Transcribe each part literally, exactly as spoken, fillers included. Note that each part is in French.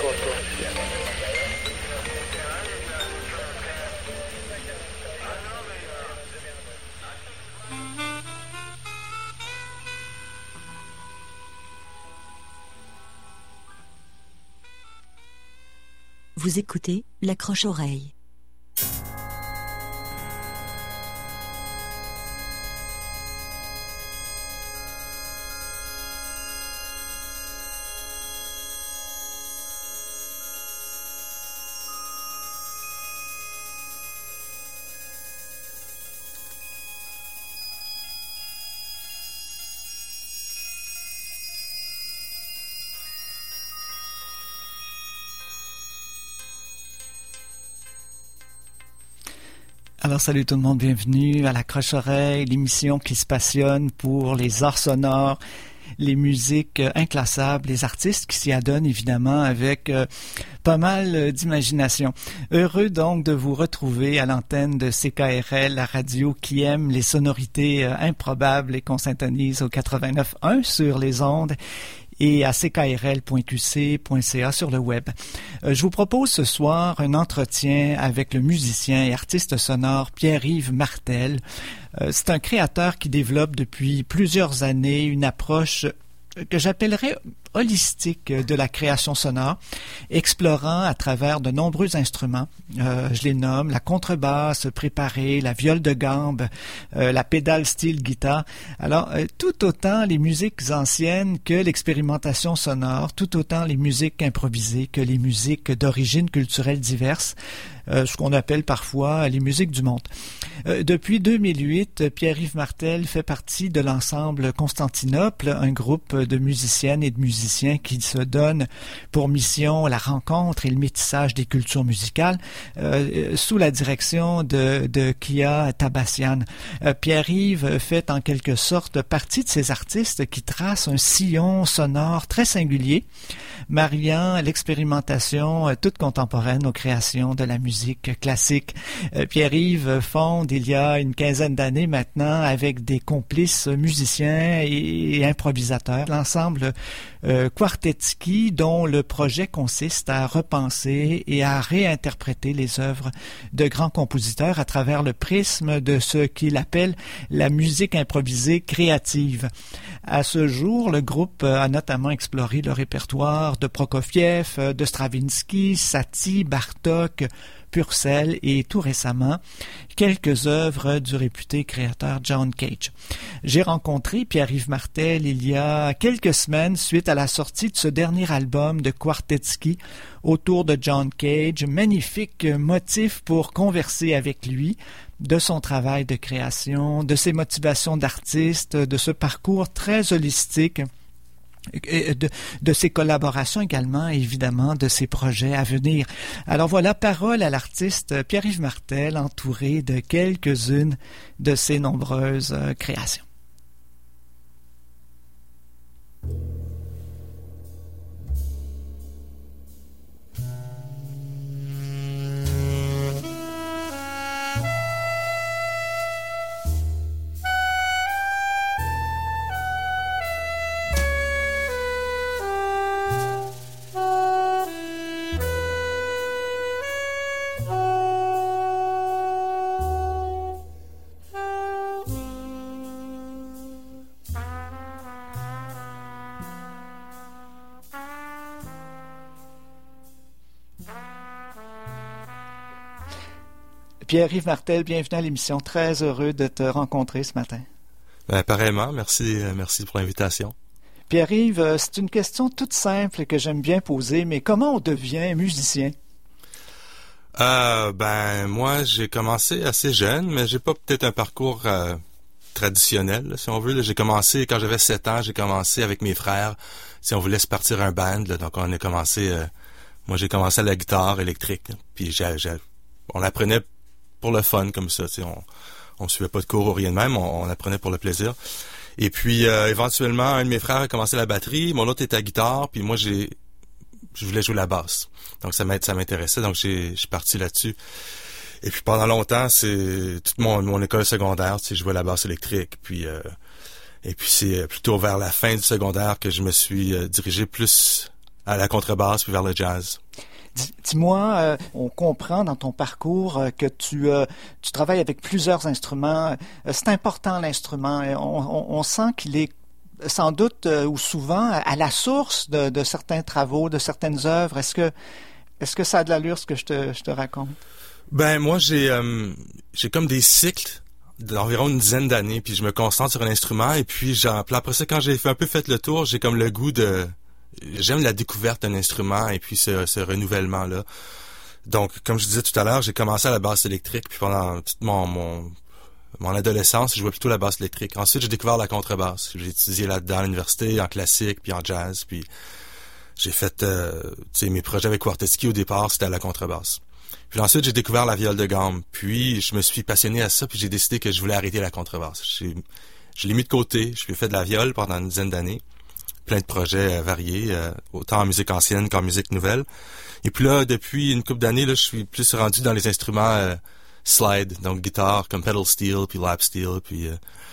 Vous écoutez l'accroche-oreille. Alors, salut tout le monde, bienvenue à l'Accroche-Oreille, l'émission qui se passionne pour les arts sonores, les musiques inclassables, les artistes qui s'y adonnent évidemment avec euh, pas mal d'imagination. Heureux donc de vous retrouver à l'antenne de C K R L, la radio qui aime les sonorités euh, improbables et qu'on syntonise au quatre-vingt-neuf point un sur les ondes et à c k r l point q c point c a sur le web. Euh, je vous propose ce soir un entretien avec le musicien et artiste sonore Pierre-Yves Martel. Euh, c'est un créateur qui développe depuis plusieurs années une approche que j'appellerais holistique de la création sonore, explorant à travers de nombreux instruments. Euh, je les nomme la contrebasse préparée, la viole de gambe, euh, la pédale style guitare. Alors, euh, tout autant les musiques anciennes que l'expérimentation sonore, tout autant les musiques improvisées que les musiques d'origine culturelle diverses, euh, ce qu'on appelle parfois les musiques du monde. Euh, depuis deux mille huit, Pierre-Yves Martel fait partie de l'ensemble Constantinople, un groupe de musiciennes et de musiciens qui se donnent pour mission la rencontre et le métissage des cultures musicales euh, sous la direction de, de Kia Tabassian. Euh, Pierre-Yves fait en quelque sorte partie de ces artistes qui tracent un sillon sonore très singulier, mariant l'expérimentation euh, toute contemporaine aux créations de la musique classique. Euh, Pierre-Yves fonde il y a une quinzaine d'années maintenant avec des complices musiciens et, et improvisateurs l'ensemble euh, Quartetski, dont le projet consiste à repenser et à réinterpréter les œuvres de grands compositeurs à travers le prisme de ce qu'il appelle la musique improvisée créative. À ce jour, le groupe a notamment exploré le répertoire de Prokofiev, de Stravinsky, Satie, Bartók, Purcell et tout récemment quelques œuvres du réputé créateur John Cage. J'ai rencontré Pierre-Yves Martel il y a quelques semaines suite à la sortie de ce dernier album de Quartetski autour de John Cage, magnifique motif pour converser avec lui de son travail de création, de ses motivations d'artiste, de ce parcours très holistique, De, de ses collaborations également, évidemment, de ses projets à venir. Alors voilà, parole à l'artiste Pierre-Yves Martel, entouré de quelques-unes de ses nombreuses euh, créations. Pierre-Yves Martel, bienvenue à l'émission. Très heureux de te rencontrer ce matin. Ben, pareillement, merci, merci pour l'invitation. Pierre-Yves, c'est une question toute simple que j'aime bien poser, mais comment on devient musicien? Euh, ben, moi, j'ai commencé assez jeune, mais j'ai pas peut-être un parcours euh, traditionnel, là, si on veut. Là. J'ai commencé, quand j'avais sept ans, j'ai commencé avec mes frères, si on voulait se partir un band, là, donc on a commencé, euh, moi j'ai commencé à la guitare électrique, là, puis j'ai, j'ai, on apprenait pour le fun, comme ça, tu sais, on, on suivait pas de cours ou rien de même, on, on apprenait pour le plaisir. Et puis, euh, éventuellement, un de mes frères a commencé la batterie, mon autre était à la guitare, puis moi, j'ai, je voulais jouer la basse. Donc, ça m'intéressait, donc j'ai, je suis parti là-dessus. Et puis, pendant longtemps, c'est toute mon, mon école secondaire, tu sais, je jouais la basse électrique, puis, euh, et puis c'est plutôt vers la fin du secondaire que je me suis euh, dirigé plus à la contrebasse puis vers le jazz. Dis-moi, euh, on comprend dans ton parcours euh, que tu, euh, tu travailles avec plusieurs instruments. Euh, c'est important l'instrument. On, on, on sent qu'il est sans doute euh, ou souvent à la source de, de certains travaux, de certaines œuvres. Est-ce que, est-ce que ça a de l'allure ce que je te, je te raconte? Ben moi j'ai euh, j'ai comme des cycles d'environ une dizaine d'années, puis je me concentre sur un instrument et puis genre, puis après ça quand j'ai fait un peu fait le tour, j'ai comme le goût de j'aime la découverte d'un instrument et puis ce, ce renouvellement-là. Donc, comme je disais tout à l'heure, j'ai commencé à la basse électrique, puis pendant toute mon, mon, mon adolescence, je jouais plutôt la basse électrique. Ensuite, j'ai découvert la contrebasse. J'ai étudié là-dedans à l'université, en classique, puis en jazz, puis j'ai fait, euh, tu sais, mes projets avec Quartetski au départ, c'était à la contrebasse. Puis ensuite, j'ai découvert la viole de gamme. Puis, je me suis passionné à ça, puis j'ai décidé que je voulais arrêter la contrebasse. J'ai, je l'ai mis de côté. Je fait de la viole pendant une dizaine d'années. Plein de projets euh, variés, euh, autant en musique ancienne qu'en musique nouvelle. Et puis là, depuis une couple d'années, là, je suis plus rendu dans les instruments euh, slide, donc guitare comme pedal steel, puis lap steel, puis... Euh,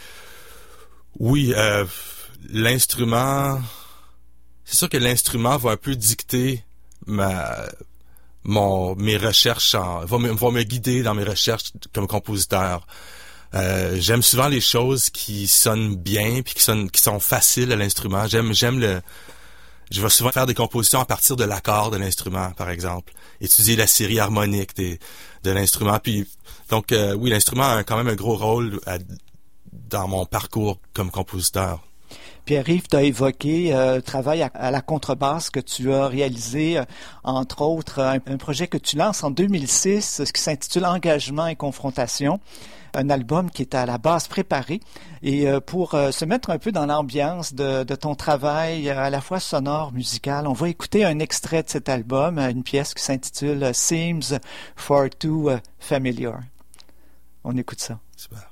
oui, euh, l'instrument... C'est sûr que l'instrument va un peu dicter ma... Mon, mes recherches, en, va, me, va me guider dans mes recherches comme compositeur. Euh, j'aime souvent les choses qui sonnent bien puis qui sonnent, qui sont faciles à l'instrument. J'aime, j'aime le. Je vais souvent faire des compositions à partir de l'accord de l'instrument, par exemple. Étudier la série harmonique des, de l'instrument. Puis donc euh, oui, l'instrument a quand même un gros rôle à, dans mon parcours comme compositeur. Pierre-Yves, tu as évoqué euh, le travail à, à la contrebasse que tu as réalisé, euh, entre autres, un, un projet que tu lances en deux mille six, ce qui s'intitule Engagement et confrontation, un album qui est à la base préparé. Et euh, pour euh, se mettre un peu dans l'ambiance de, de ton travail, euh, à la fois sonore, musical, on va écouter un extrait de cet album, une pièce qui s'intitule Seems Far Too Familiar. On écoute ça. Super.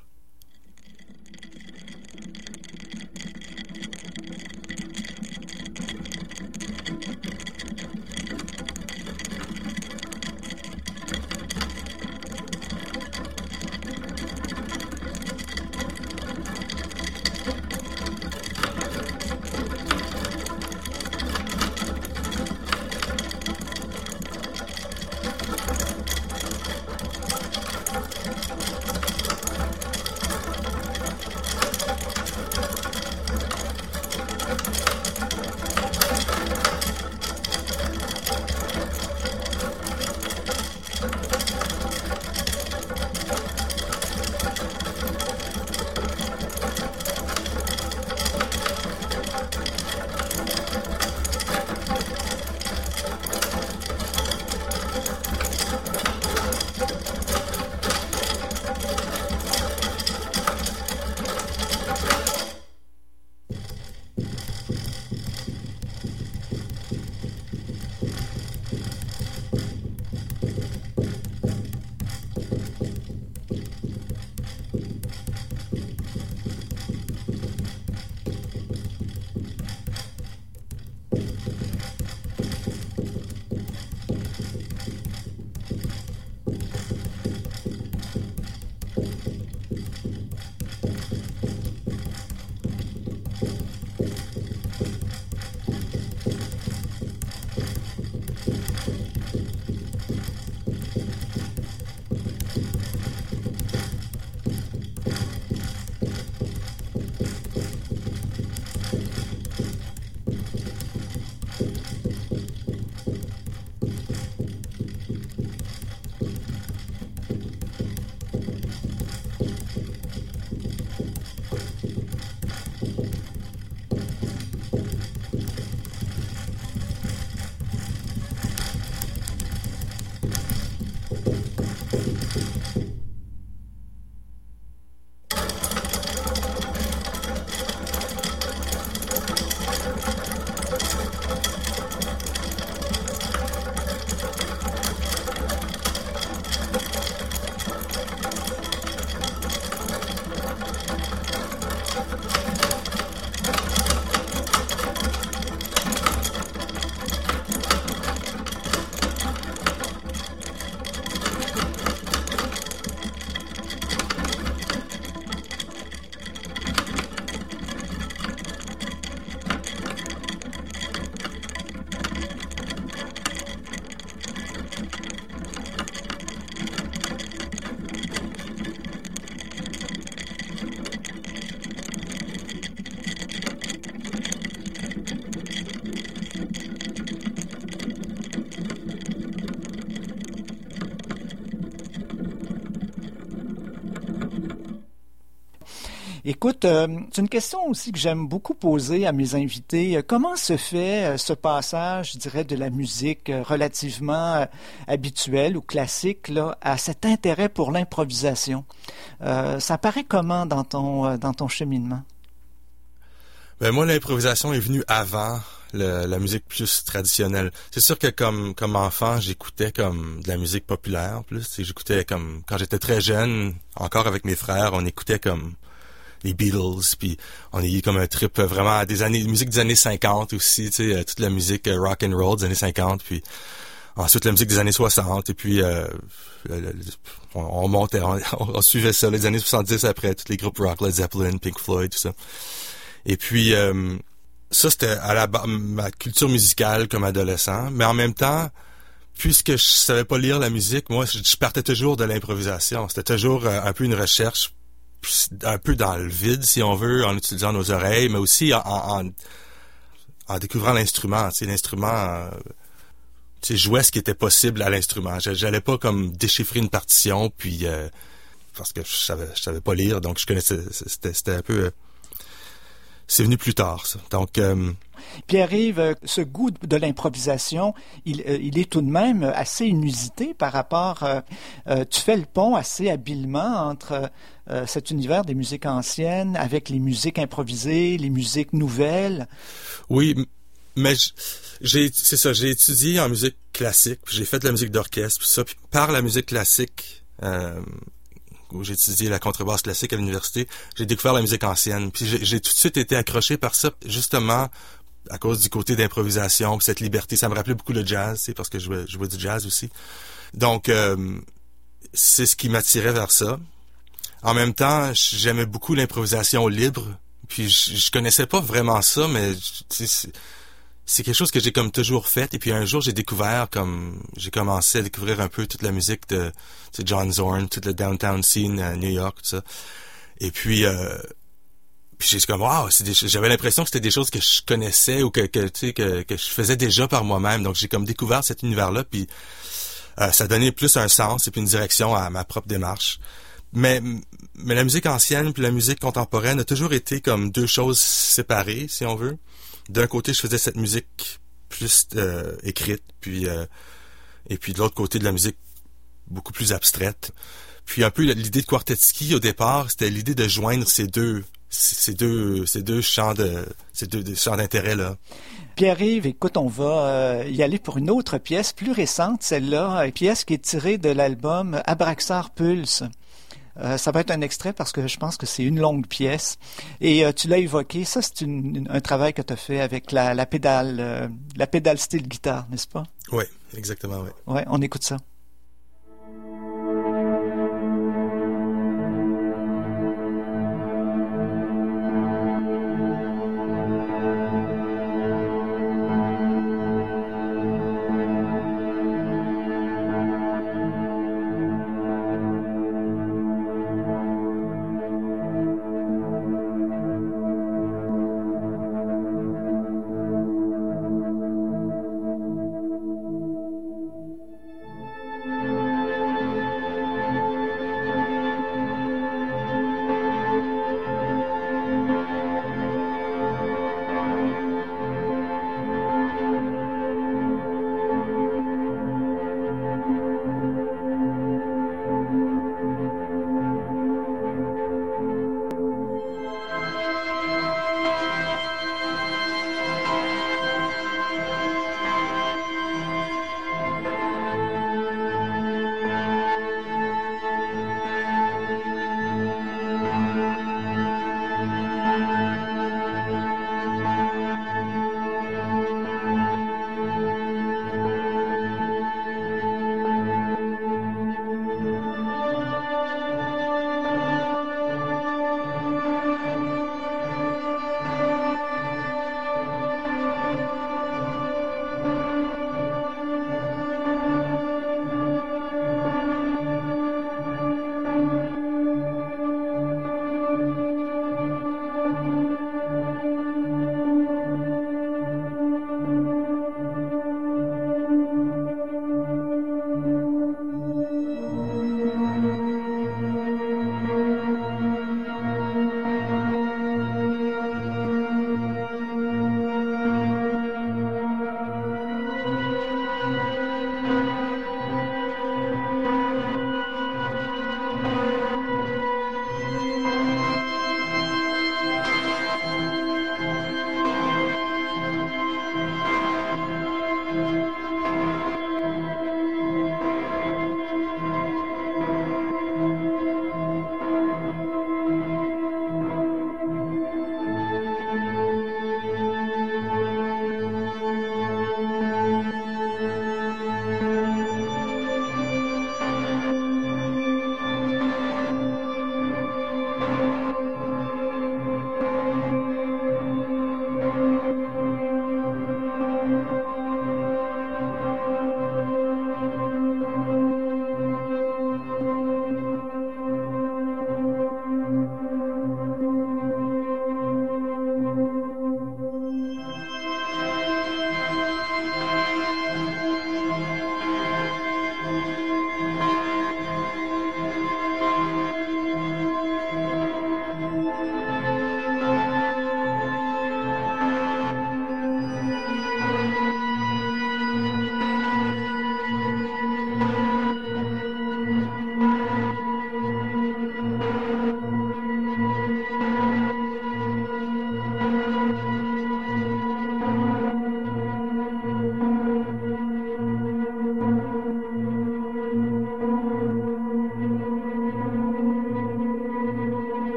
Écoute, euh, c'est une question aussi que j'aime beaucoup poser à mes invités. Comment se fait euh, ce passage, je dirais, de la musique euh, relativement euh, habituelle ou classique là, à cet intérêt pour l'improvisation? Euh, ça paraît comment dans ton, euh, dans ton cheminement? Ben moi, l'improvisation est venue avant le, la musique plus traditionnelle. C'est sûr que comme comme enfant, j'écoutais comme de la musique populaire plus. J'écoutais comme quand j'étais très jeune, encore avec mes frères, on écoutait comme les Beatles, puis on a eu comme un trip vraiment à des années, musique des années cinquante aussi, tu sais, toute la musique rock and roll des années cinquante, puis ensuite la musique des années soixante, et puis euh, le, le, on, on montait, on, on suivait ça, les années soixante-dix après, tous les groupes rock, Led Zeppelin, Pink Floyd, tout ça. Et puis euh, ça c'était à la base ma culture musicale comme adolescent, mais en même temps, puisque je savais pas lire la musique, moi je, je partais toujours de l'improvisation. C'était toujours euh, un peu une recherche un peu dans le vide, si on veut, en utilisant nos oreilles, mais aussi en, en, en découvrant l'instrument. Tu sais, l'instrument, euh, tu sais, jouais ce qui était possible à l'instrument. J'allais pas comme déchiffrer une partition, puis euh, parce que je savais, je savais pas lire, donc je connaissais, c'était, c'était un peu... Euh, c'est venu plus tard, ça. Donc... Euh, Pierre-Yves, ce goût de l'improvisation, il, euh, il est tout de même assez inusité par rapport... Euh, euh, tu fais le pont assez habilement entre euh, cet univers des musiques anciennes avec les musiques improvisées, les musiques nouvelles. Oui, mais j'ai, c'est ça, j'ai étudié en musique classique, puis j'ai fait de la musique d'orchestre, puis ça, puis par la musique classique... Euh, où j'ai étudié la contrebasse classique à l'université, j'ai découvert la musique ancienne. Puis j'ai, j'ai tout de suite été accroché par ça, justement à cause du côté d'improvisation, puis cette liberté. Ça me rappelait beaucoup le jazz, tu sais, parce que je jouais, je jouais du jazz aussi. Donc, euh, c'est ce qui m'attirait vers ça. En même temps, j'aimais beaucoup l'improvisation libre. Puis je, je connaissais pas vraiment ça, mais tu sais, c'est, c'est quelque chose que j'ai comme toujours fait. Et puis un jour, j'ai découvert comme j'ai commencé à découvrir un peu toute la musique de, de John Zorn, toute la downtown scene à New York, tout ça. Et puis, euh, puis j'ai comme wow, c'est des, j'avais l'impression que c'était des choses que je connaissais ou que que tu sais que que je faisais déjà par moi-même. Donc j'ai comme découvert cet univers-là. Puis euh, ça donnait plus un sens et puis une direction à ma propre démarche. Mais mais la musique ancienne puis la musique contemporaine a toujours été comme deux choses séparées, si on veut. D'un côté, je faisais cette musique plus euh, écrite, puis euh, et puis de l'autre côté, de la musique beaucoup plus abstraite. Puis un peu l'idée de Quartetski au départ, c'était l'idée de joindre ces deux, ces deux, ces deux champs de, ces deux, deux champs d'intérêt là. Pierre-Yves, écoute, on va euh, y aller pour une autre pièce plus récente, celle-là, une pièce qui est tirée de l'album Abraxar Pulse. Euh, ça va être un extrait parce que je pense que c'est une longue pièce. Et euh, tu l'as évoqué, ça c'est une, une, un travail que tu as fait avec la, la pédale, euh, la pédale style guitare, n'est-ce pas? Oui, exactement, oui. Ouais, on écoute ça.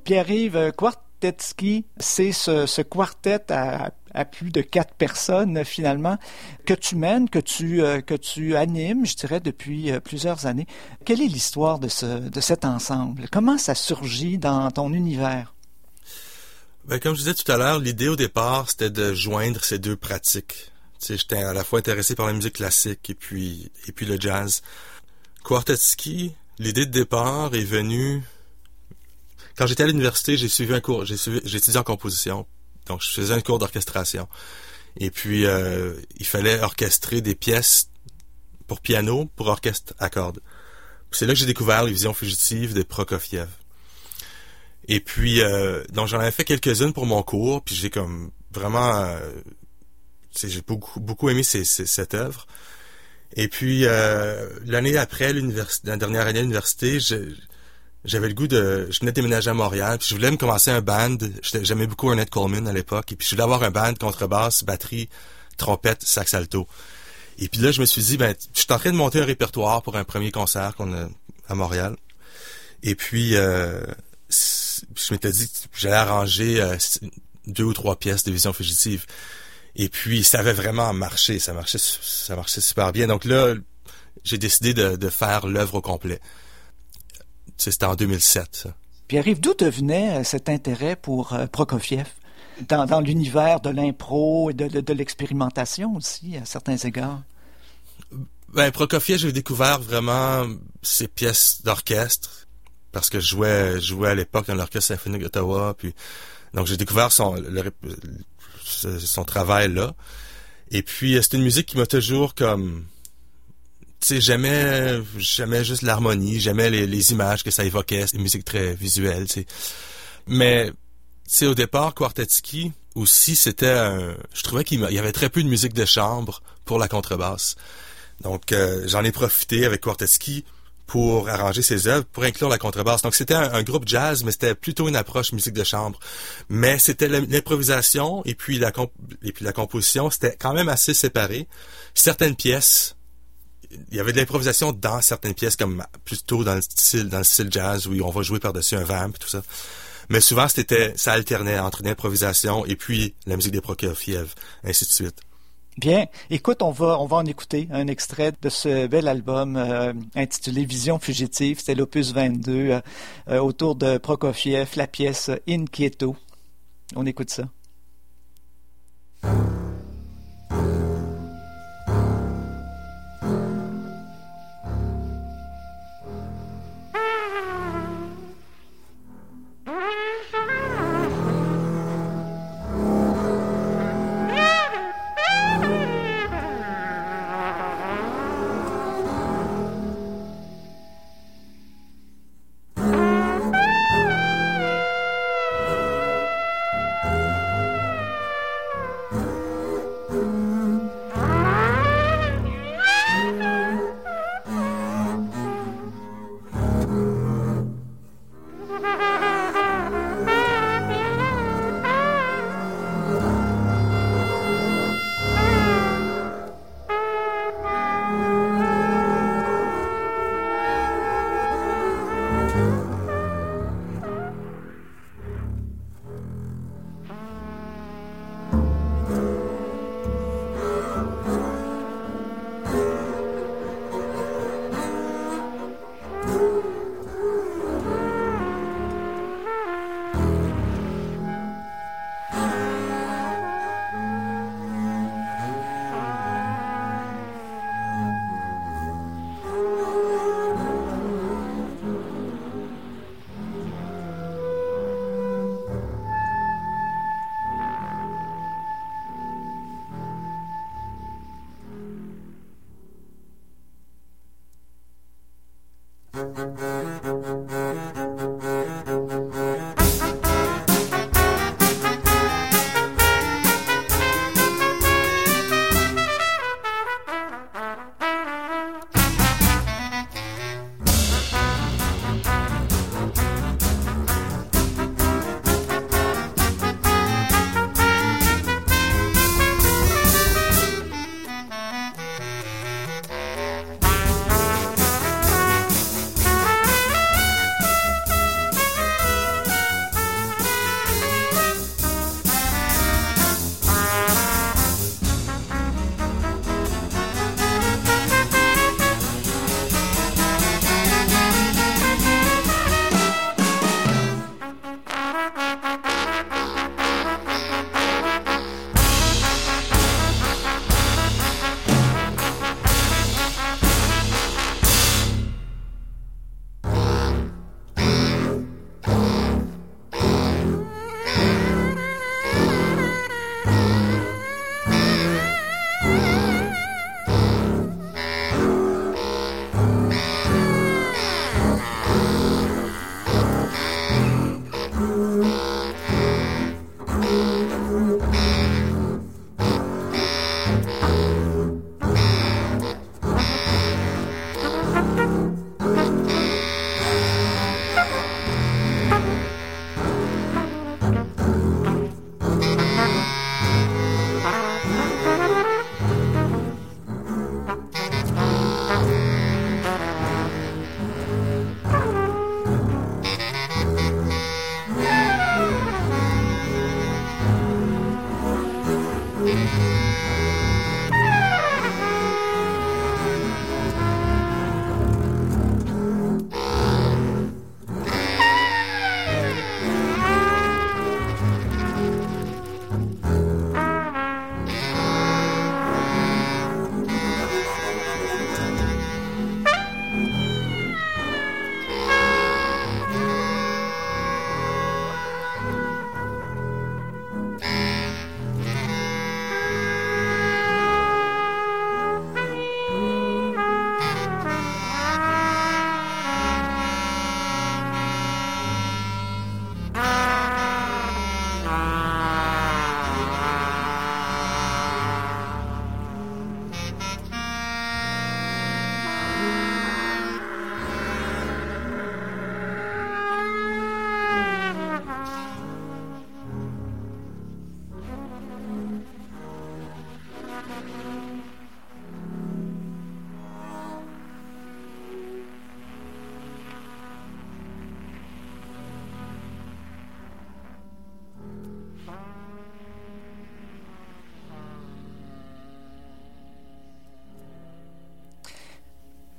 Pierre-Yves, Kwartetski, c'est ce, ce quartet à, à plus de quatre personnes, finalement, que tu mènes, que tu, euh, que tu animes, je dirais, depuis euh, plusieurs années. Quelle est l'histoire de, ce, de cet ensemble? Comment ça surgit dans ton univers? Ben, comme je disais tout à l'heure, l'idée au départ, c'était de joindre ces deux pratiques. Tu sais, j'étais à la fois intéressé par la musique classique et puis, et puis le jazz. Kwartetski, l'idée de départ est venue... Quand j'étais à l'université, j'ai suivi un cours, j'ai, suivi, j'ai étudié en composition, donc je faisais un cours d'orchestration. Et puis, euh, il fallait orchestrer des pièces pour piano, pour orchestre à cordes. Puis c'est là que j'ai découvert les visions fugitives de Prokofiev. Et puis, euh, donc j'en avais fait quelques-unes pour mon cours, puis j'ai comme vraiment, euh, j'ai beaucoup, beaucoup aimé ces, ces, cette œuvre. Et puis, euh, l'année après, l'université, la dernière année à l'université, je, j'avais le goût de, je venais de déménager à Montréal, puis je voulais me commencer un band. J'aimais beaucoup Ornette Coleman à l'époque, et puis je voulais avoir un band, contrebasse, batterie, trompette, sax alto. Et puis là, je me suis dit, ben, je suis en train de monter un répertoire pour un premier concert qu'on a à Montréal. Et puis, euh, je m'étais dit que j'allais arranger euh, deux ou trois pièces de Vision fugitive. Et puis, ça avait vraiment marché. Ça marchait, ça marchait super bien. Donc là, j'ai décidé de, de faire l'œuvre au complet. C'était en deux mille sept, ça. Pierre-Yves, d'où te venait cet intérêt pour euh, Prokofiev? Dans, dans l'univers de l'impro et de, de, de l'expérimentation aussi, à certains égards. Ben, Prokofiev, j'ai découvert vraiment ses pièces d'orchestre. Parce que je jouais, je jouais à l'époque dans l'Orchestre symphonique d'Ottawa, puis donc j'ai découvert son, le, son travail là. Et puis c'est une musique qui m'a toujours comme, tu sais, j'aimais, j'aimais juste l'harmonie, j'aimais les, les images que ça évoquait, c'est une musique très visuelle, tu sais. Mais tu sais, au départ, Kwartetski aussi, c'était un, je trouvais qu'il y avait très peu de musique de chambre pour la contrebasse. Donc euh, j'en ai profité avec Kwartetski pour arranger ses œuvres, pour inclure la contrebasse. Donc c'était un, un groupe jazz, mais c'était plutôt une approche musique de chambre. Mais c'était l'improvisation et puis la comp- et puis la composition, c'était quand même assez séparé. Certaines pièces, il y avait de l'improvisation dans certaines pièces, comme plutôt dans le style dans le style jazz où on va jouer par-dessus un vamp et tout ça. Mais souvent c'était ça alternait entre l'improvisation et puis la musique des Prokofiev, ainsi de suite. Bien, écoute, on va on va en écouter un extrait de ce bel album euh, intitulé Vision fugitive. C'était l'opus vingt-deux euh, euh, autour de Prokofiev, la pièce Inquieto. On écoute ça.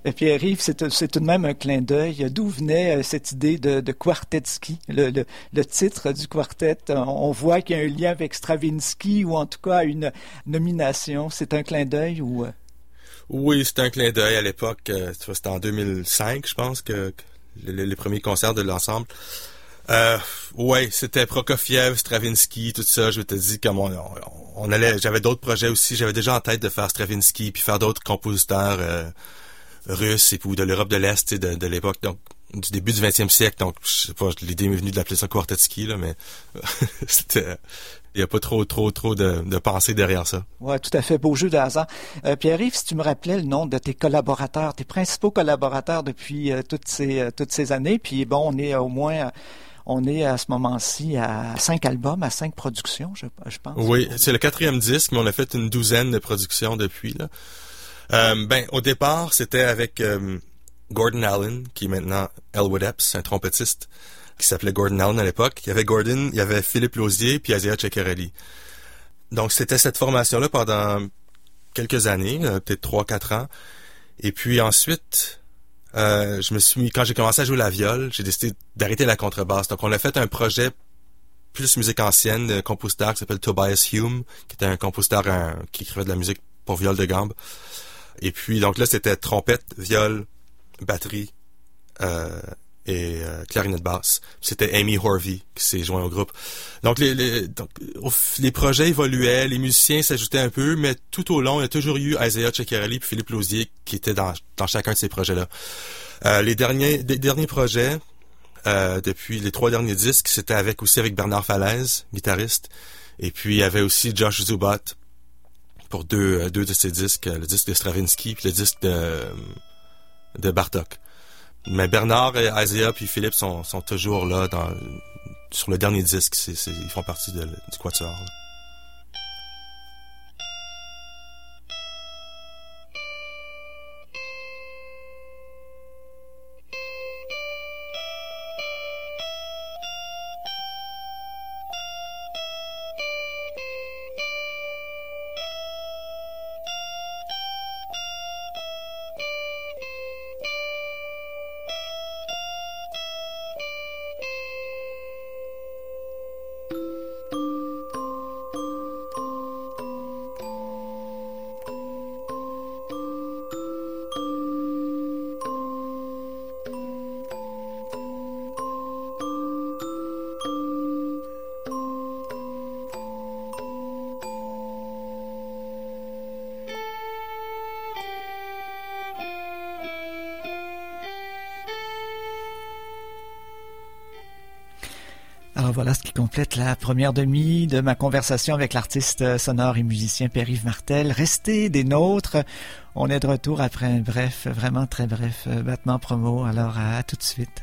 Pierre-Yves, c'est, c'est tout de même un clin d'œil. D'où venait cette idée de, de Quartetski, le, le, le titre du quartet? On voit qu'il y a un lien avec Stravinsky ou en tout cas une nomination. C'est un clin d'œil ou... Oui, c'est un clin d'œil à l'époque. C'était en deux mille cinq, je pense, que, que les, les premiers concerts de l'ensemble. Euh, ouais, c'était Prokofiev, Stravinsky, tout ça. Je m'étais dit comme on, on, on allait, j'avais d'autres projets aussi. J'avais déjà en tête de faire Stravinsky puis faire d'autres compositeurs euh, russes et puis de l'Europe de l'Est, de, de l'époque, donc du début du vingtième siècle. Donc, je sais pas, l'idée m'est venue de l'appeler ça Quartetski là, mais c'était, il y a pas trop, trop, trop de, de pensée derrière ça. Ouais, tout à fait, beau jeu de hasard. Euh, Pierre-Yves, si tu me rappelais le nom de tes collaborateurs, tes principaux collaborateurs depuis euh, toutes ces euh, toutes ces années, puis bon, on est au moins euh, On est à ce moment-ci à cinq albums, à cinq productions, je, je pense. Oui, c'est le quatrième disque, mais on a fait une douzaine de productions depuis. Là. Euh, ben, au départ, c'était avec euh, Gordon Allen, qui est maintenant Elwood Epps, un trompettiste, qui s'appelait Gordon Allen à l'époque. Il y avait Gordon, il y avait Philippe Lausier, puis Isaiah Ceccarelli. Donc, c'était cette formation-là pendant quelques années, euh, peut-être trois, quatre ans. Et puis ensuite... Euh, je me suis mis, quand j'ai commencé à jouer la viole, j'ai décidé d'arrêter la contrebasse. Donc, on a fait un projet plus musique ancienne d'un compositeur qui s'appelle Tobias Hume, qui était un compositeur un, qui écrivait de la musique pour viole de gambe. Et puis, donc là, c'était trompette, viole, batterie euh, et euh, clarinette basse. C'était Amy Horvey qui s'est joint au groupe. Donc, les, les, donc, les projets évoluaient, les musiciens s'ajoutaient un peu, mais tout au long, il y a toujours eu Isaiah Ceccarelli et Philippe Lausier qui étaient dans, dans chacun de ces projets-là. Euh, les derniers, les derniers projets, euh, depuis les trois derniers disques, c'était avec aussi avec Bernard Falaise, guitariste, et puis il y avait aussi Josh Zubat pour deux, deux de ses disques, le disque de Stravinsky puis le disque de, de Bartók. Mais Bernard, et Isaiah puis Philippe sont, sont toujours là dans, sur le dernier disque. C'est, c'est, ils font partie de, du quatuor. Là. Alors voilà ce qui complète la première demi de ma conversation avec l'artiste sonore et musicien Pierre-Yves Martel. Restez des nôtres. On est de retour après un bref, vraiment très bref battement promo. Alors à, à tout de suite.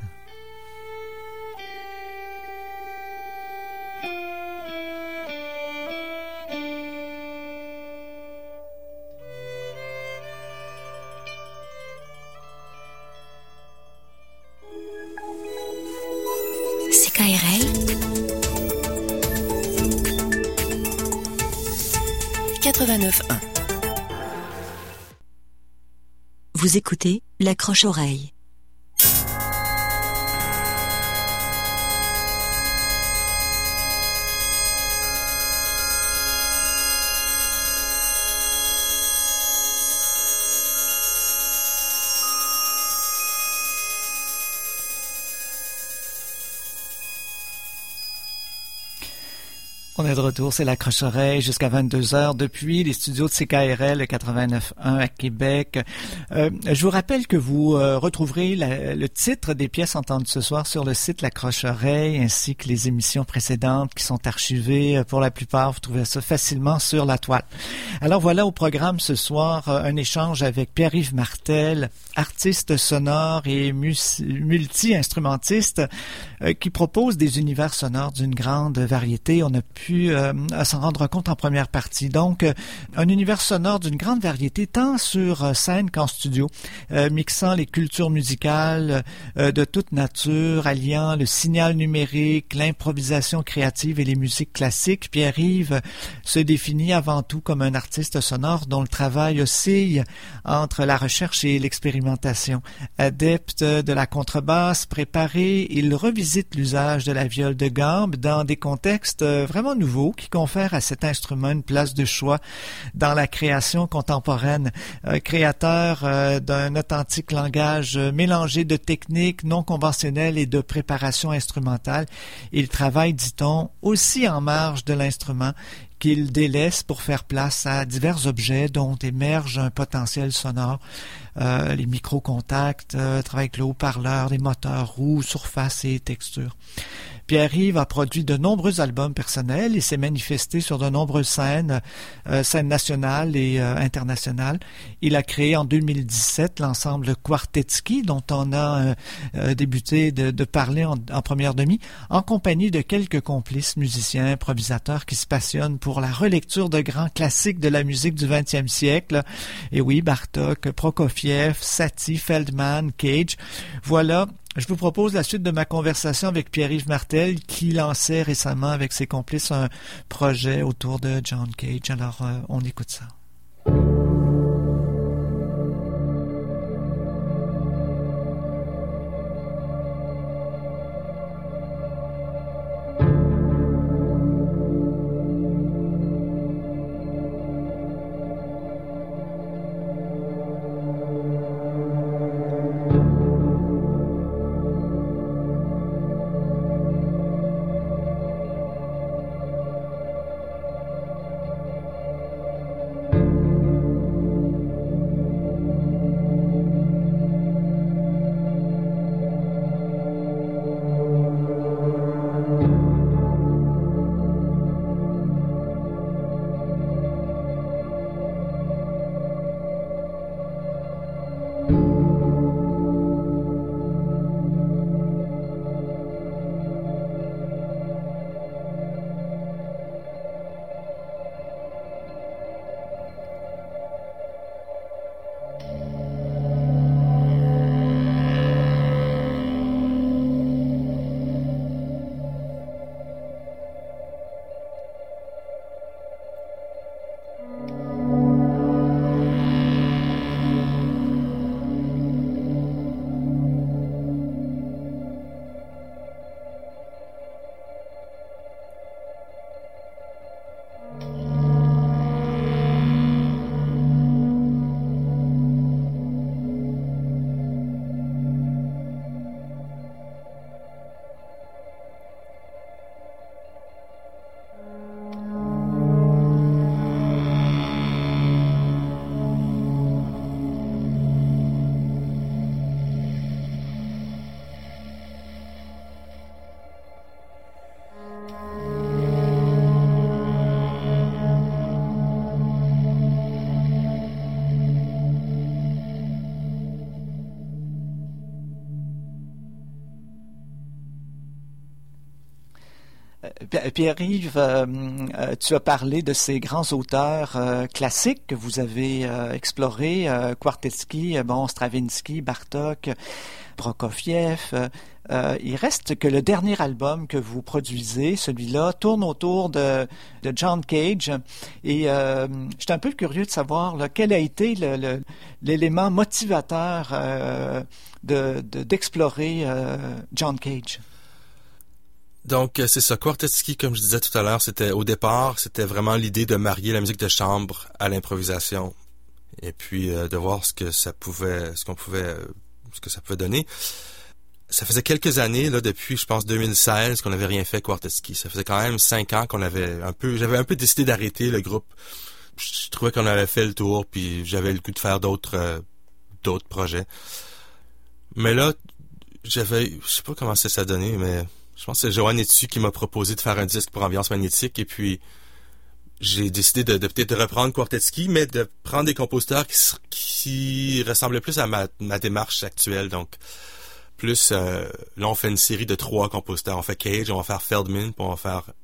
C K R L quatre-vingt-neuf un. Vous écoutez l'accroche-oreille. On est de retour, c'est l'accroche-oreille jusqu'à vingt-deux heures depuis les studios de C K R L quatre-vingt-neuf un à Québec. Euh, je vous rappelle que vous euh, retrouverez la, le titre des pièces entendues ce soir sur le site l'accroche-oreille ainsi que les émissions précédentes qui sont archivées. Pour la plupart, vous trouvez ça facilement sur la toile. Alors voilà au programme ce soir un échange avec Pierre-Yves Martel, artiste sonore et multi-instrumentiste euh, qui propose des univers sonores d'une grande variété. On a pu pu euh, s'en rendre compte en première partie. Donc, euh, un univers sonore d'une grande variété, tant sur euh, scène qu'en studio, euh, mixant les cultures musicales euh, de toute nature, alliant le signal numérique, l'improvisation créative et les musiques classiques. Pierre-Yves se définit avant tout comme un artiste sonore dont le travail oscille entre la recherche et l'expérimentation. Adepte de la contrebasse préparée, il revisite l'usage de la viole de gambe dans des contextes vraiment nouveaux qui confèrent à cet instrument une place de choix dans la création contemporaine. Euh, créateur euh, d'un authentique langage mélangé de techniques non conventionnelles et de préparation instrumentale, il travaille, dit-on, aussi en marge de l'instrument qu'il délaisse pour faire place à divers objets dont émerge un potentiel sonore. Euh, les micro-contacts, euh, travaille avec le haut-parleur, les moteurs roues, surfaces et textures. Pierre-Yves a produit de nombreux albums personnels et s'est manifesté sur de nombreuses scènes, euh, scènes nationales et euh, internationales. Il a créé en deux mille dix-sept l'ensemble Quartetski, dont on a euh, euh, débuté de, de parler en, en première demi, en compagnie de quelques complices musiciens, improvisateurs qui se passionnent pour la relecture de grands classiques de la musique du vingtième siècle. Et oui, Bartók, Prokofiev, Satie, Feldman, Cage. Voilà. Je vous propose la suite de ma conversation avec Pierre-Yves Martel qui lançait récemment avec ses complices un projet autour de John Cage. Alors, euh, on écoute ça. Pierre-Yves, euh, euh, tu as parlé de ces grands auteurs euh, classiques que vous avez euh, explorés, euh, Quartetski, bon, Stravinsky, Bartók, Prokofiev. Euh, euh, il reste que le dernier album que vous produisez, celui-là, tourne autour de, de John Cage. Et euh, j'étais un peu curieux de savoir là, quel a été le, le, l'élément motivateur euh, de, de, d'explorer euh, John Cage. Donc, c'est ça. Quartetski, comme je disais tout à l'heure, c'était au départ, c'était vraiment l'idée de marier la musique de chambre à l'improvisation. Et puis, euh, de voir ce que ça pouvait, ce qu'on pouvait, euh, ce que ça pouvait donner. Ça faisait quelques années, là, depuis, je pense, deux mille seize, qu'on n'avait rien fait Quartetski. Ça faisait quand même cinq ans qu'on avait un peu, j'avais un peu décidé d'arrêter le groupe. Je trouvais qu'on avait fait le tour, puis j'avais le goût de faire d'autres, euh, d'autres projets. Mais là, j'avais, je sais pas comment ça s'est donné, mais je pense que c'est Johan Etu qui m'a proposé de faire un disque pour Ambiance Magnétique, et puis j'ai décidé de, de peut-être de reprendre Quartetski, mais de prendre des compositeurs qui, qui ressemblaient plus à ma, ma démarche actuelle. Donc, plus, euh, là, on fait une série de trois compositeurs. On fait Cage, on va faire Feldman, puis on va faire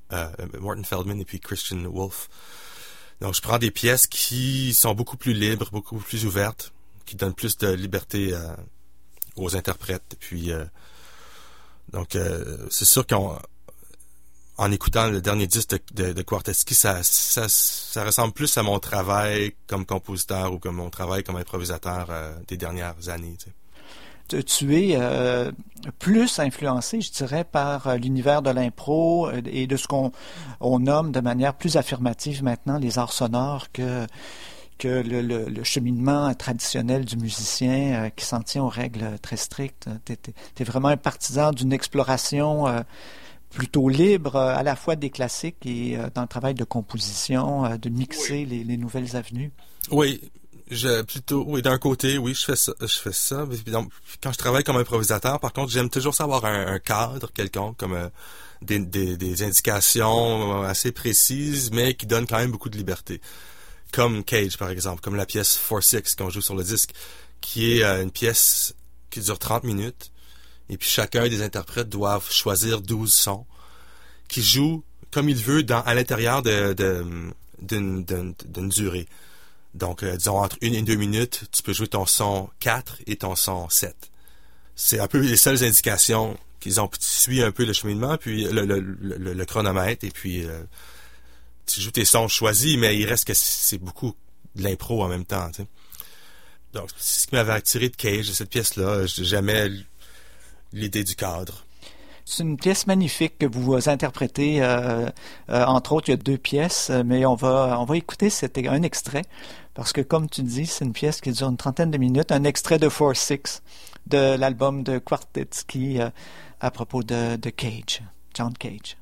euh, Morton Feldman et puis Christian Wolff. Donc, je prends des pièces qui sont beaucoup plus libres, beaucoup plus ouvertes, qui donnent plus de liberté euh, aux interprètes. Puis, euh, donc, euh, c'est sûr qu'en en écoutant le dernier disque de, de, de Kwartetski, ça, ça, ça ressemble plus à mon travail comme compositeur ou comme mon travail comme improvisateur euh, des dernières années. Tu sais. Tu es euh, plus influencé, je dirais, par euh, l'univers de l'impro euh, et de ce qu'on on nomme de manière plus affirmative maintenant les arts sonores que, que le, le, le cheminement traditionnel du musicien euh, qui s'en tient aux règles très strictes. Tu es vraiment un partisan d'une exploration euh, plutôt libre, euh, à la fois des classiques et euh, dans le travail de composition, euh, de mixer oui. les, les nouvelles avenues. Oui. Je, plutôt, oui, d'un côté, oui, je fais ça, je fais ça. Donc, quand je travaille comme improvisateur, par contre, j'aime toujours savoir un, un cadre quelconque, comme euh, des, des, des indications assez précises, mais qui donnent quand même beaucoup de liberté. Comme Cage, par exemple, comme la pièce four six qu'on joue sur le disque, qui est euh, une pièce qui dure trente minutes, et puis chacun des interprètes doivent choisir douze sons, qui jouent comme il veut dans, à l'intérieur de, de, d'une, d'une, d'une durée. Donc, euh, disons, entre une et deux minutes, tu peux jouer ton son quatre et ton son sept. C'est un peu les seules indications qu'ils ont. Puis tu suis un peu le cheminement, puis le, le, le, le chronomètre, et puis euh, tu joues tes sons choisis, mais il reste que c'est beaucoup de l'impro en même temps. Tu sais. Donc, c'est ce qui m'avait attiré de Cage, de cette pièce-là. J'aimais l'idée du cadre. C'est une pièce magnifique que vous interprétez. Euh, euh, entre autres, il y a deux pièces, mais on va on va écouter cet, un extrait, parce que comme tu dis, c'est une pièce qui dure une trentaine de minutes, un extrait de four six de l'album de Kwartetski euh, à propos de, de Cage, John Cage.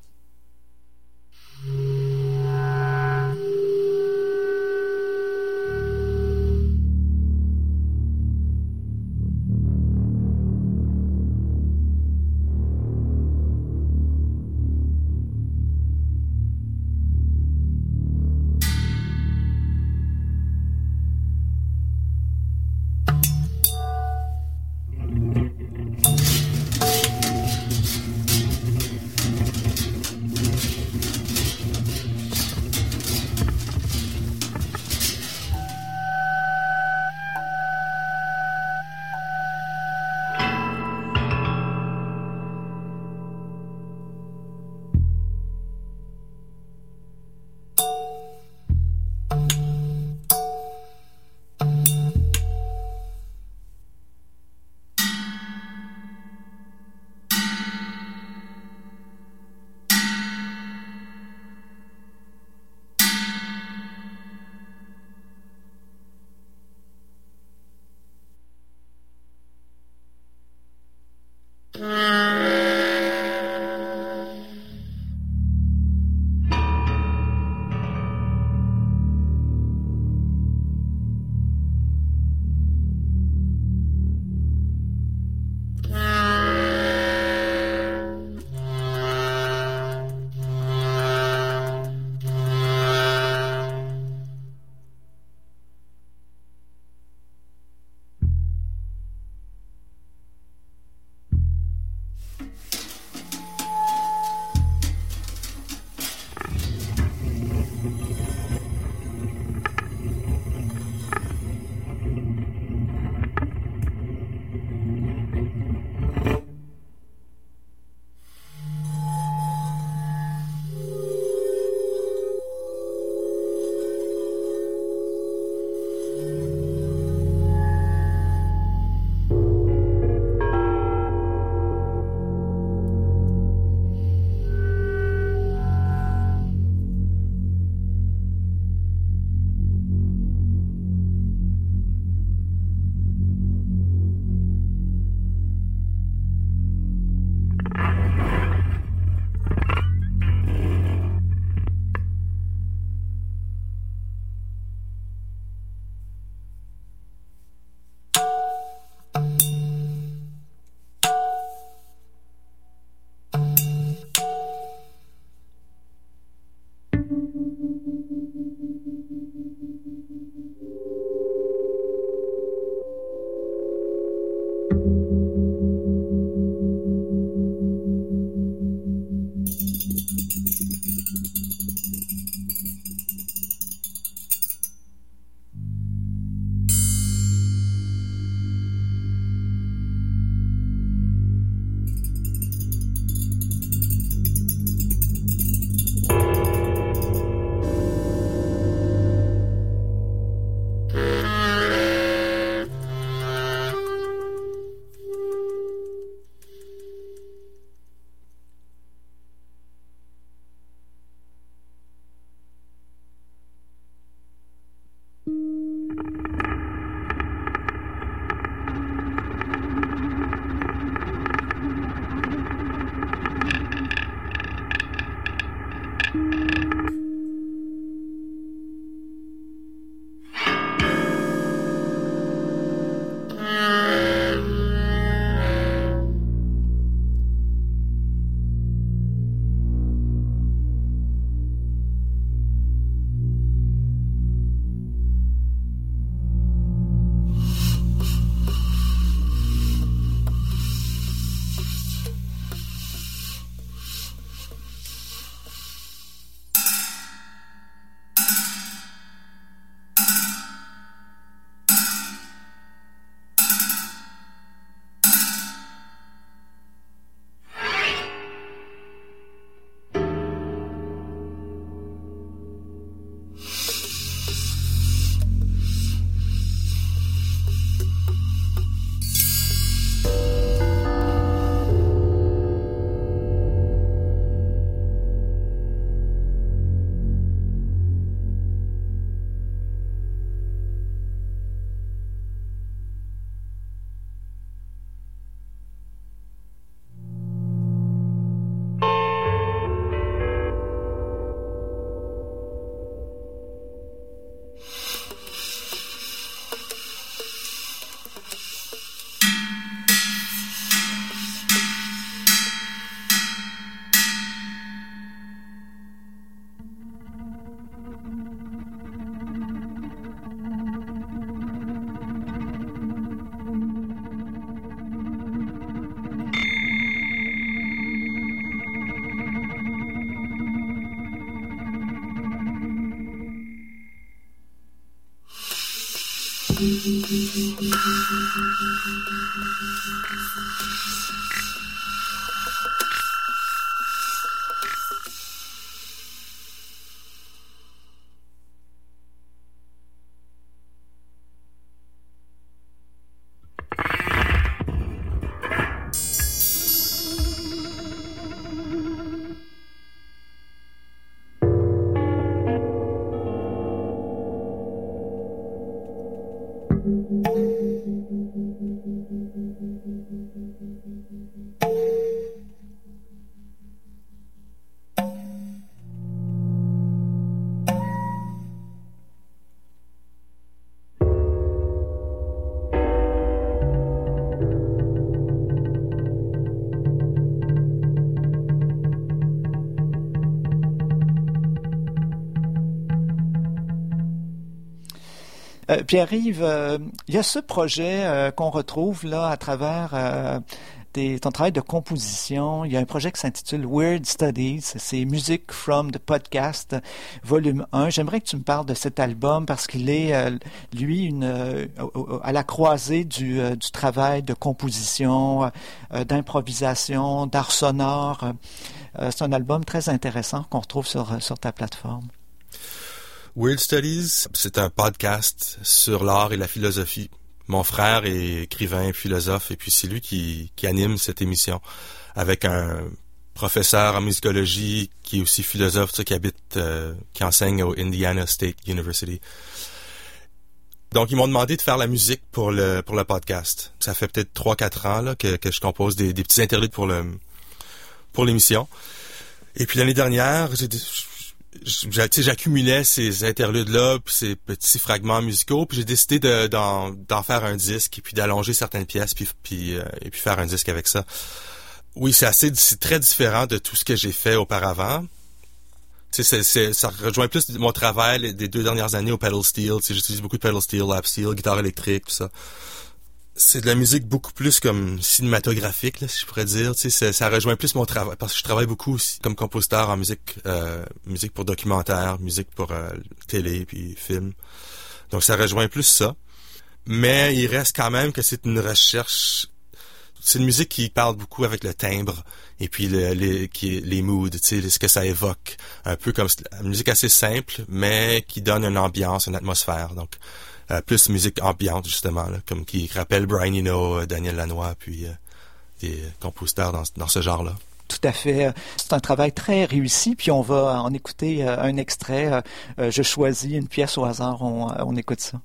Euh, Pierre-Yves, euh, il y a ce projet euh, qu'on retrouve là à travers euh, des, ton travail de composition. Il y a un projet qui s'intitule Weird Studies. C'est Music from the Podcast, volume un. J'aimerais que tu me parles de cet album parce qu'il est, euh, lui, une, euh, à la croisée du, euh, du travail de composition, euh, d'improvisation, d'art sonore. Euh, c'est un album très intéressant qu'on retrouve sur, sur ta plateforme. Weird Studies, c'est un podcast sur l'art et la philosophie. Mon frère est écrivain, philosophe, et puis c'est lui qui, qui anime cette émission avec un professeur en musicologie qui est aussi philosophe, tu sais, qui habite, euh, qui enseigne au Indiana State University. Donc, ils m'ont demandé de faire la musique pour le pour le podcast. Ça fait peut-être trois quatre ans là que, que je compose des, des petits interludes pour le pour l'émission. Et puis l'année dernière, j'ai j'accumulais ces interludes-là, puis ces petits fragments musicaux, puis j'ai décidé de, d'en, d'en faire un disque, et puis d'allonger certaines pièces, puis, puis, euh, et puis faire un disque avec ça. Oui, c'est assez, c'est très différent de tout ce que j'ai fait auparavant. Tu sais, c'est, c'est, ça rejoint plus mon travail des deux dernières années au pedal steel. Tu sais, j'utilise beaucoup de pedal steel, lap steel, guitare électrique, tout ça. C'est de la musique beaucoup plus comme cinématographique, là, si je pourrais dire. Tu sais, ça, ça rejoint plus mon travail, parce que je travaille beaucoup aussi comme compositeur en musique, euh, musique pour documentaire, musique pour euh, télé puis film. Donc ça rejoint plus ça. Mais il reste quand même que c'est une recherche. C'est une musique qui parle beaucoup avec le timbre et puis le, les, qui, les moods, tu sais, ce que ça évoque. Un peu comme une musique assez simple, mais qui donne une ambiance, une atmosphère. Donc Euh, plus musique ambiante, justement, là, comme qui rappelle Brian Eno, euh, Daniel Lanois, puis euh, des compositeurs dans, dans ce genre-là. Tout à fait. C'est un travail très réussi, puis on va en écouter euh, un extrait. Euh, je choisis une pièce au hasard, on, on écoute ça.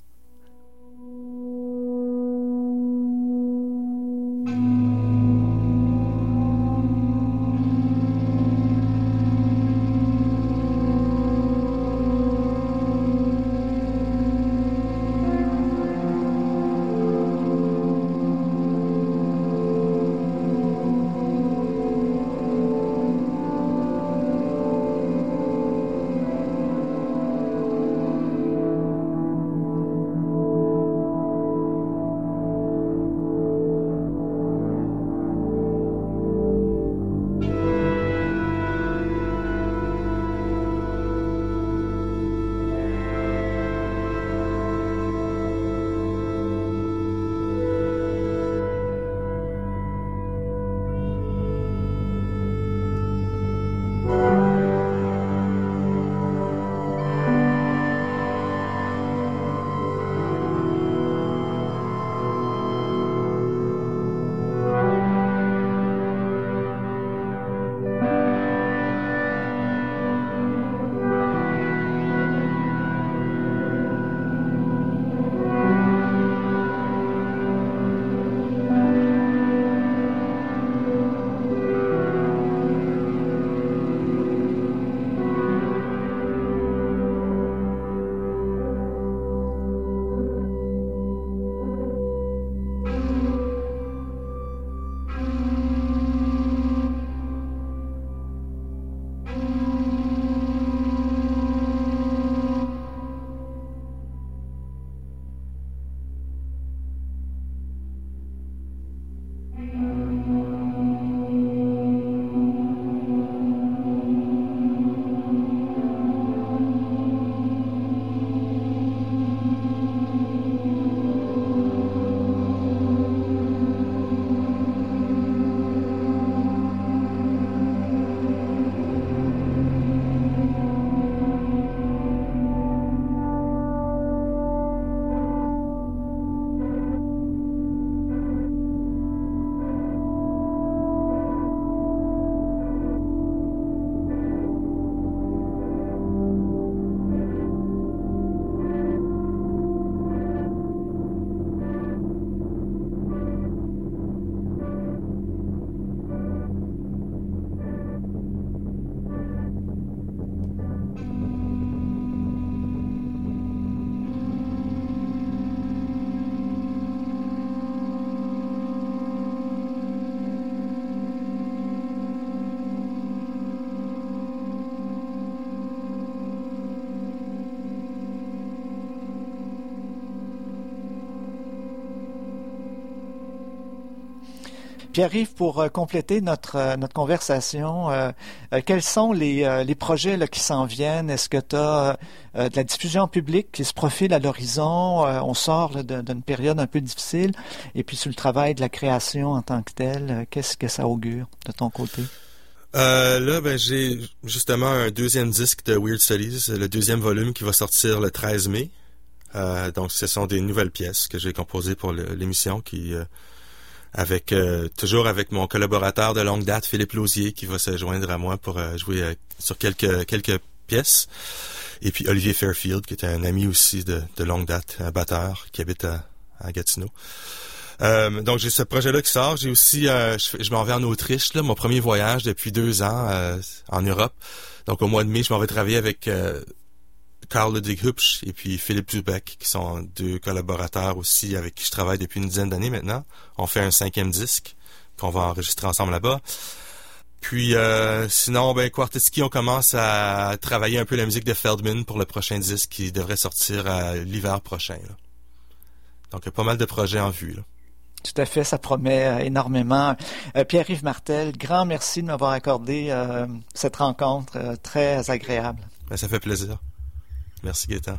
Pierre-Yves, pour euh, compléter notre euh, notre conversation, euh, euh, quels sont les euh, les projets là, qui s'en viennent? Est-ce que tu as euh, de la diffusion publique qui se profile à l'horizon? Euh, on sort là, de, d'une période un peu difficile. Et puis sur le travail de la création en tant que tel, euh, qu'est-ce que ça augure de ton côté? Euh, là, ben j'ai justement un deuxième disque de Weird Studies, le deuxième volume qui va sortir le treize mai. Euh, donc, ce sont des nouvelles pièces que j'ai composées pour le, l'émission, qui euh, avec euh, toujours avec mon collaborateur de longue date, Philippe Lausier, qui va se joindre à moi pour euh, jouer euh, sur quelques quelques pièces. Et puis Olivier Fairfield, qui est un ami aussi de, de longue date, un batteur qui habite à, à Gatineau. Euh, donc j'ai ce projet-là qui sort. J'ai aussi, euh, je, je m'en vais en Autriche, là, mon premier voyage depuis deux ans euh, en Europe. Donc au mois de mai, je m'en vais travailler avec euh, Karl Ludwig Hübsch et puis Philippe Zubeck, qui sont deux collaborateurs aussi avec qui je travaille depuis une dizaine d'années maintenant. On fait un cinquième disque qu'on va enregistrer ensemble là-bas. Puis euh, sinon, ben Quartetski, on commence à travailler un peu la musique de Feldman pour le prochain disque qui devrait sortir à l'hiver prochain, là. Donc il y a pas mal de projets en vue, là. Tout à fait, ça promet euh, énormément. Euh, Pierre-Yves Martel, grand merci de m'avoir accordé euh, cette rencontre euh, très agréable. Ben, ça fait plaisir. Merci Gaëtan.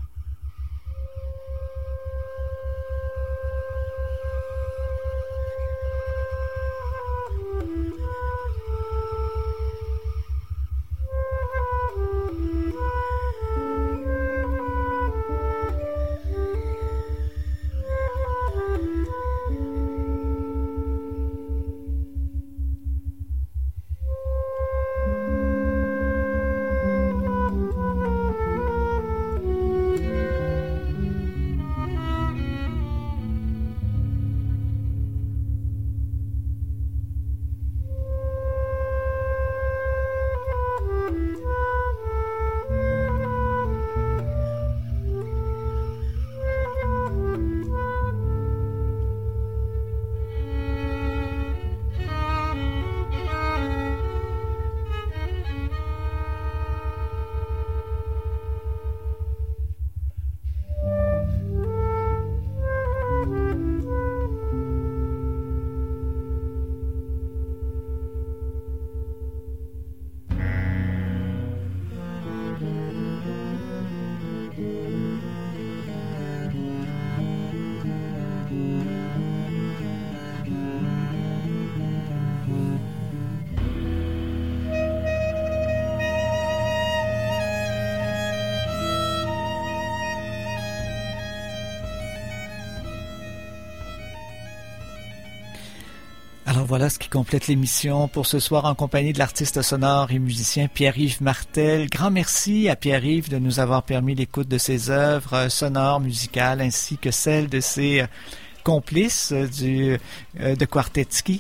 Alors voilà ce qui complète l'émission pour ce soir en compagnie de l'artiste sonore et musicien Pierre-Yves Martel. Grand merci à Pierre-Yves de nous avoir permis l'écoute de ses œuvres sonores, musicales, ainsi que celles de ses complices du, de Quartetski.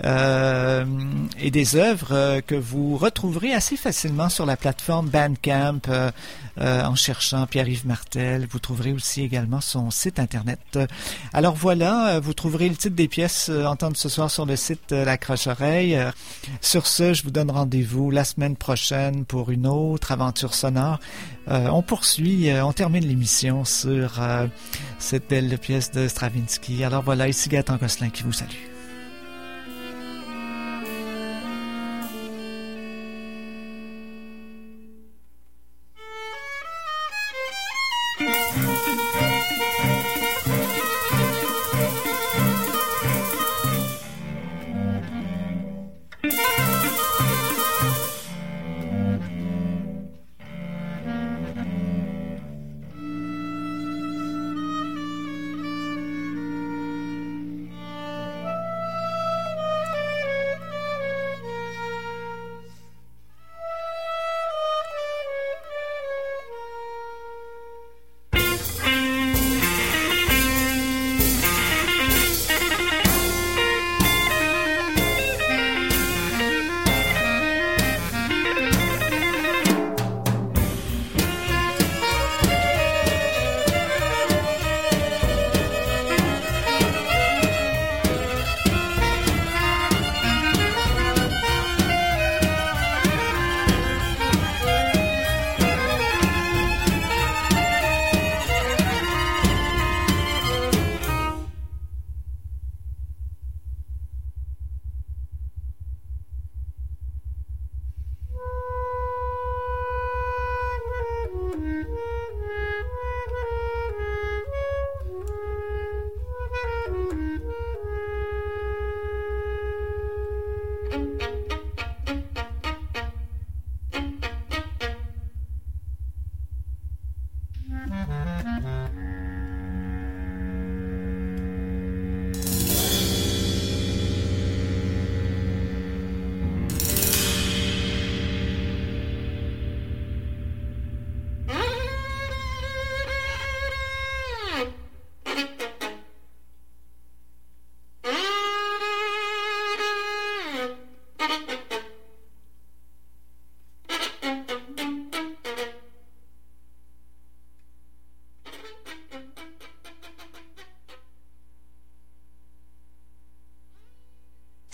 Euh, et des œuvres euh, que vous retrouverez assez facilement sur la plateforme Bandcamp euh, euh, en cherchant Pierre-Yves Martel. Vous trouverez aussi également son site internet. Alors voilà, euh, vous trouverez le titre des pièces euh, entendues ce soir sur le site euh, La Croche-Oreille. Euh, sur ce, je vous donne rendez-vous la semaine prochaine pour une autre aventure sonore. Euh, on poursuit, euh, on termine l'émission sur euh, cette belle pièce de Stravinsky. Alors voilà, ici Gaëtan Gosselin qui vous salue.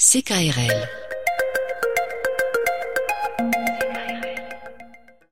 C K R L.